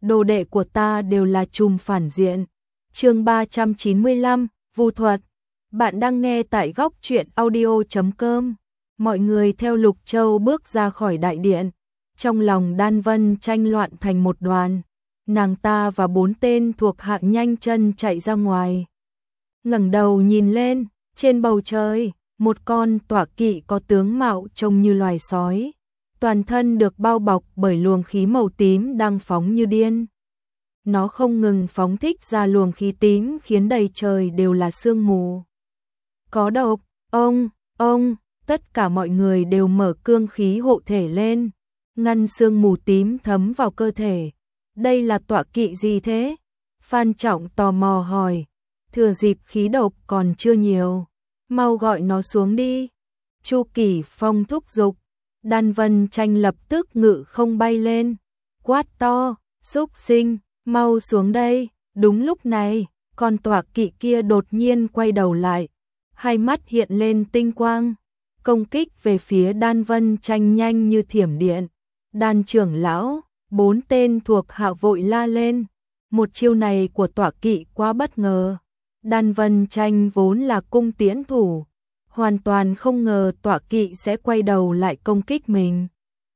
đồ đệ của ta đều là trùm phản diện. Chương 395, vu thuật. Bạn đang nghe tại góc truyện audio.com. Mọi người theo Lục Châu bước ra khỏi đại điện. Trong lòng Đan Vân Tranh loạn thành một đoàn. Nàng ta và 4 tên thuộc hạ nhanh chân chạy ra ngoài. Ngẩng đầu nhìn lên, trên bầu trời, một con tọa kỵ có tướng mạo trông như loài sói. Toàn thân được bao bọc bởi luồng khí màu tím đang phóng như điên. Nó không ngừng phóng thích ra luồng khí tím khiến đầy trời đều là sương mù. Có độc, ông, tất cả mọi người đều mở cương khí hộ thể lên, ngăn sương mù tím thấm vào cơ thể. Đây là tọa kỵ gì thế? Phan Trọng tò mò hỏi, thừa dịp khí độc còn chưa nhiều, mau gọi nó xuống đi. Chu Kỳ Phong thúc giục. Đan Vân Tranh lập tức ngự không bay lên, quát to, xúc sinh, mau xuống đây. Đúng lúc này, con tọa kỵ kia đột nhiên quay đầu lại, hai mắt hiện lên tinh quang, công kích về phía Đan Vân Tranh nhanh như thiểm điện. Đan trưởng lão, 4 tên thuộc hạ vội la lên, một chiêu này của tọa kỵ quá bất ngờ. Đan Vân Tranh vốn là cung tiễn thủ, hoàn toàn không ngờ tọa kỵ sẽ quay đầu lại công kích mình.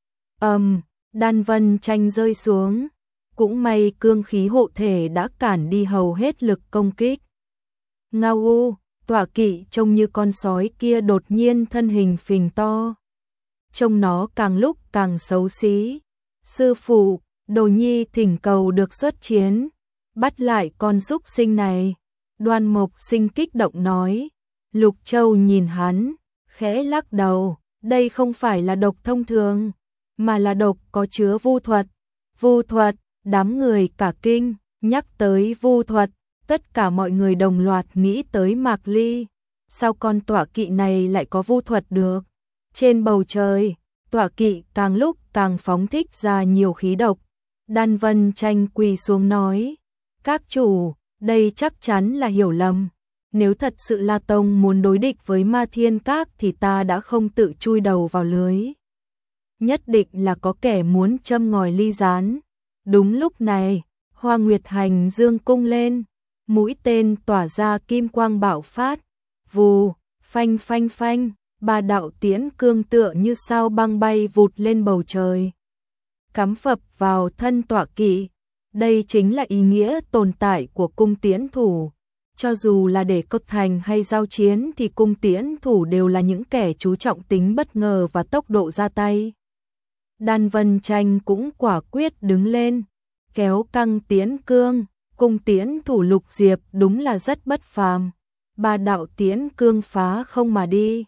Đan Vân Tranh rơi xuống, cũng may cương khí hộ thể đã cản đi hầu hết lực công kích. Ngao, tọa kỵ trông như con sói kia đột nhiên thân hình phình to. Trông nó càng lúc càng xấu xí. Sư phụ, Đồ Nhi thỉnh cầu được xuất chiến, bắt lại con súc sinh này. Đoan Mộc Sinh kích động nói. Lục Châu nhìn hắn, khẽ lắc đầu, đây không phải là độc thông thường, mà là độc có chứa vu thuật. Vu thuật, đám người cả kinh, nhắc tới vu thuật, tất cả mọi người đồng loạt nghĩ tới Mạc Ly. Sao con tọa kỵ này lại có vu thuật được? Trên bầu trời, tọa kỵ càng lúc càng phóng thích ra nhiều khí độc. Đan Vân Tranh quỳ xuống nói, các chủ, đây chắc chắn là hiểu lầm. Nếu thật sự La Tông muốn đối địch với Ma Thiên Các thì ta đã không tự chui đầu vào lưới. Nhất định là có kẻ muốn châm ngòi ly gián. Đúng lúc này, Hoa Nguyệt Hành dương cung lên, mũi tên tỏa ra kim quang bạo phát. Vù, phanh phanh phanh, 3 đạo tiễn cương tựa như sao băng bay vụt lên bầu trời, cắm phập vào thân tọa kỵ. Đây chính là ý nghĩa tồn tại của cung tiễn thủ. Cho dù là để cất thành hay giao chiến thì cung tiễn thủ đều là những kẻ chú trọng tính bất ngờ và tốc độ ra tay. Đan Vân Tranh cũng quả quyết đứng lên, kéo căng tiễn cương. Cung tiễn thủ Lục Diệp đúng là rất bất phàm. 3 đạo tiễn cương phá không mà đi.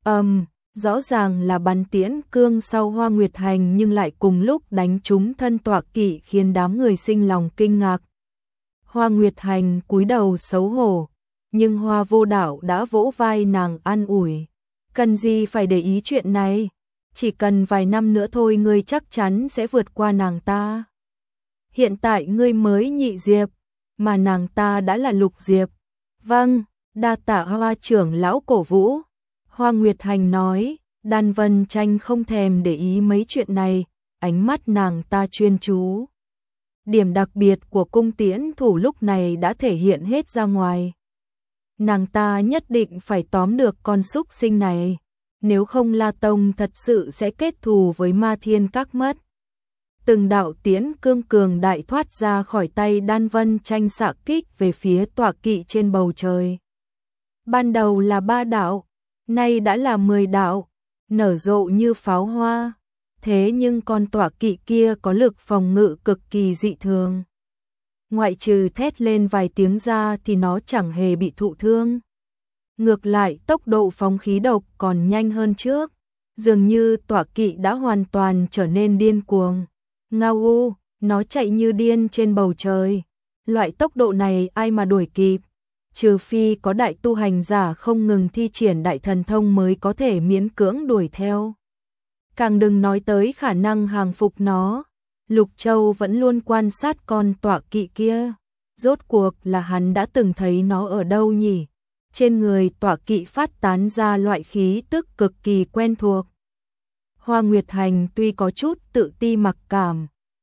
Rõ ràng là bắn tiễn cương sau Hoa Nguyệt Hành nhưng lại cùng lúc đánh trúng thân tọa kỵ khiến đám người sinh lòng kinh ngạc. Hoa Nguyệt Hành cúi đầu xấu hổ, nhưng Hoa Vô Đạo đã vỗ vai nàng an ủi. Cần gì phải để ý chuyện này, chỉ cần vài năm nữa thôi ngươi chắc chắn sẽ vượt qua nàng ta. Hiện tại ngươi mới nhị diệp, mà nàng ta đã là lục diệp. Vâng, đa tạ Hoa trưởng lão cổ vũ. Hoa Nguyệt Hành nói. Đan Vân Tranh không thèm để ý mấy chuyện này, ánh mắt nàng ta chuyên chú. Điểm đặc biệt của cung tiễn thủ lúc này đã thể hiện hết ra ngoài. Nàng ta nhất định phải tóm được con súc sinh này, nếu không La Tông thật sự sẽ kết thù với Ma Thiên Các mất. Từng đạo tiễn cương cường đại thoát ra khỏi tay Đan Vân Tranh xạ kích về phía tọa kỵ trên bầu trời. Ban đầu là 3 đạo, nay đã là 10 đạo, nở rộ như pháo hoa. Thế nhưng con tọa kỵ kia có lực phòng ngự cực kỳ dị thường. Ngoại trừ thét lên vài tiếng ra thì nó chẳng hề bị thụ thương. Ngược lại tốc độ phóng khí độc còn nhanh hơn trước. Dường như tọa kỵ đã hoàn toàn trở nên điên cuồng. Ngao, nó chạy như điên trên bầu trời. Loại tốc độ này ai mà đuổi kịp. Trừ phi có đại tu hành giả không ngừng thi triển đại thần thông mới có thể miễn cưỡng đuổi theo. Càng đừng nói tới khả năng hàng phục nó. Lục Châu vẫn luôn quan sát con tọa kỵ kia. Rốt cuộc là hắn đã từng thấy nó ở đâu nhỉ? Trên người tọa kỵ phát tán ra loại khí tức cực kỳ quen thuộc. Hoa Nguyệt Hành tuy có chút tự ti mặc cảm,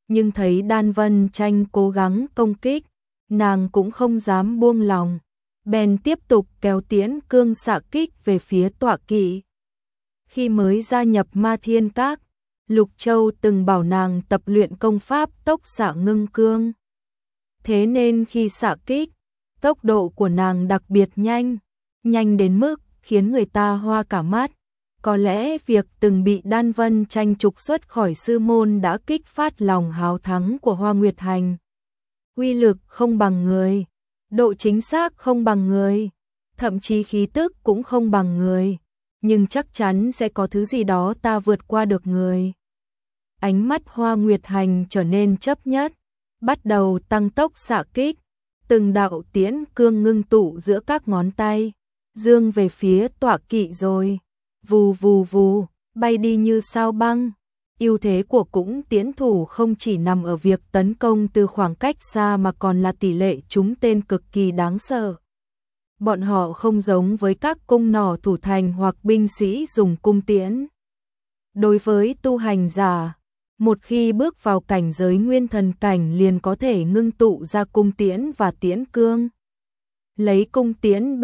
nhưng thấy Đan Vân Tranh cố gắng công kích, nàng cũng không dám buông lòng, bèn tiếp tục kéo Tiễn Cương xạ kích về phía tọa kỵ. Khi mới gia nhập Ma Thiên Các, Lục Châu từng bảo nàng tập luyện công pháp tốc xạ ngưng cương. Thế nên khi xạ kích, tốc độ của nàng đặc biệt nhanh, nhanh đến mức khiến người ta hoa cả mắt. Có lẽ việc từng bị Đan Vân Tranh trục xuất khỏi sư môn đã kích phát lòng háo thắng của Hoa Nguyệt Hành. Uy lực không bằng người, độ chính xác không bằng người, thậm chí khí tức cũng không bằng người, nhưng chắc chắn sẽ có thứ gì đó ta vượt qua được người. Ánh mắt Hoa Nguyệt Hành trở nên chấp nhất, bắt đầu tăng tốc xạ kích, từng đạo tiễn cương ngưng tụ giữa các ngón tay, dương về phía tọa kỵ rồi, vù vù vù, bay đi như sao băng. Ưu thế của cũng tiễn thủ không chỉ nằm ở việc tấn công từ khoảng cách xa mà còn là tỷ lệ trúng tên cực kỳ đáng sợ. Bọn họ không giống với các cung nỏ thủ thành hoặc binh sĩ dùng cung tiễn. Đối với tu hành giả, một khi bước vào cảnh giới nguyên thần cảnh liền có thể ngưng tụ ra cung tiễn và tiễn cương. Lấy cung tiễn B,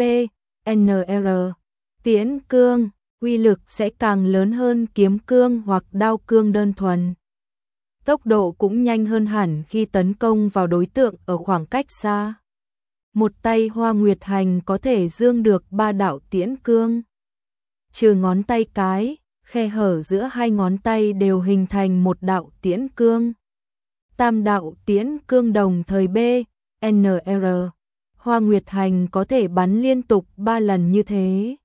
NR, tiễn cương, uy lực sẽ càng lớn hơn kiếm cương hoặc đao cương đơn thuần. Tốc độ cũng nhanh hơn hẳn khi tấn công vào đối tượng ở khoảng cách xa. Một tay Hoa Nguyệt Hành có thể dương được 3 đạo tiễn cương. Trừ ngón tay cái, khe hở giữa hai ngón tay đều hình thành một đạo tiễn cương. Tam đạo tiễn cương đồng thời B, NR. Hoa Nguyệt Hành có thể bắn liên tục 3 lần như thế.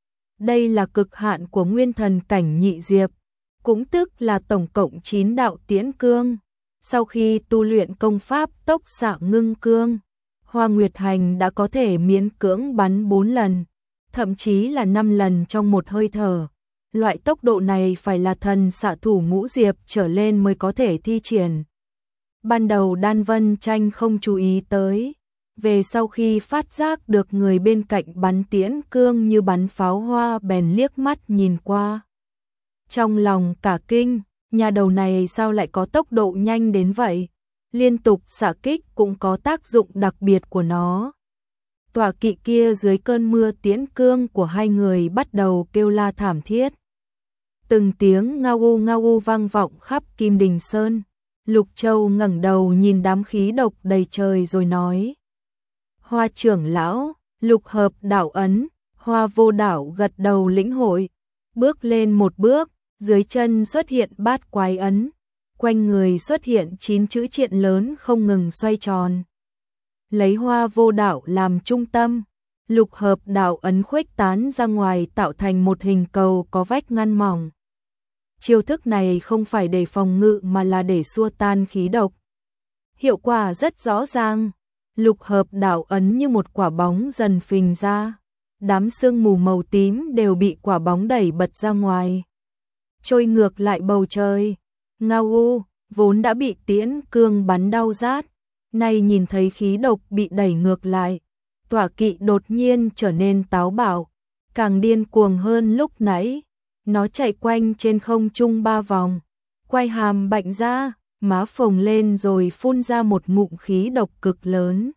Đây là cực hạn của nguyên thần cảnh nhị diệp, cũng tức là tổng cộng 9 đạo tiễn cương. Sau khi tu luyện công pháp tốc xạ ngưng cương, Hoa Nguyệt Hành đã có thể miễn cưỡng bắn 4 lần, thậm chí là 5 lần trong một hơi thở. Loại tốc độ này phải là thần xạ thủ ngũ diệp trở lên mới có thể thi triển. Ban đầu Đan Vân Tranh không chú ý tới, về sau khi phát giác được người bên cạnh bắn tiễn cương như bắn pháo hoa bèn liếc mắt nhìn qua. Trong lòng cả kinh, nhà đầu này sao lại có tốc độ nhanh đến vậy? Liên tục xạ kích cũng có tác dụng đặc biệt của nó. Tọa kỵ kia dưới cơn mưa tiễn cương của hai người bắt đầu kêu la thảm thiết. Từng tiếng ngao u vang vọng khắp Kim Đình Sơn. Lục Châu ngẩng đầu nhìn đám khí độc đầy trời rồi nói: Hoa trưởng lão, lục hợp đạo ấn. Hoa Vô Đảo gật đầu lĩnh hội, bước lên một bước, dưới chân xuất hiện bát quái ấn, quanh người xuất hiện 9 chữ triện lớn không ngừng xoay tròn. Lấy Hoa Vô Đảo làm trung tâm, lục hợp đạo ấn khuếch tán ra ngoài tạo thành một hình cầu có vách ngăn mỏng. Chiêu thức này không phải để phòng ngự mà là để xua tan khí độc. Hiệu quả rất rõ ràng, lục hợp đạo ấn như một quả bóng dần phình ra. Đám sương mù màu tím đều bị quả bóng đẩy bật ra ngoài, trôi ngược lại bầu trời. Ngao U vốn đã bị tiễn cương bắn đau rát, nay nhìn thấy khí độc bị đẩy ngược lại, tọa kỵ đột nhiên trở nên táo bạo, càng điên cuồng hơn lúc nãy. Nó chạy quanh trên không trung 3 vòng, quay hàm bạnh ra, má phồng lên rồi phun ra một ngụm khí độc cực lớn.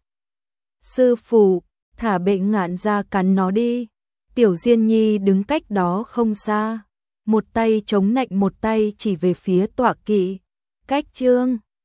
Sư phụ, thả Bệnh Ngạn ra cắn nó đi. Tiểu Diên Nhi đứng cách đó không xa, một tay chống nạnh một tay chỉ về phía tọa kỵ. Cách trương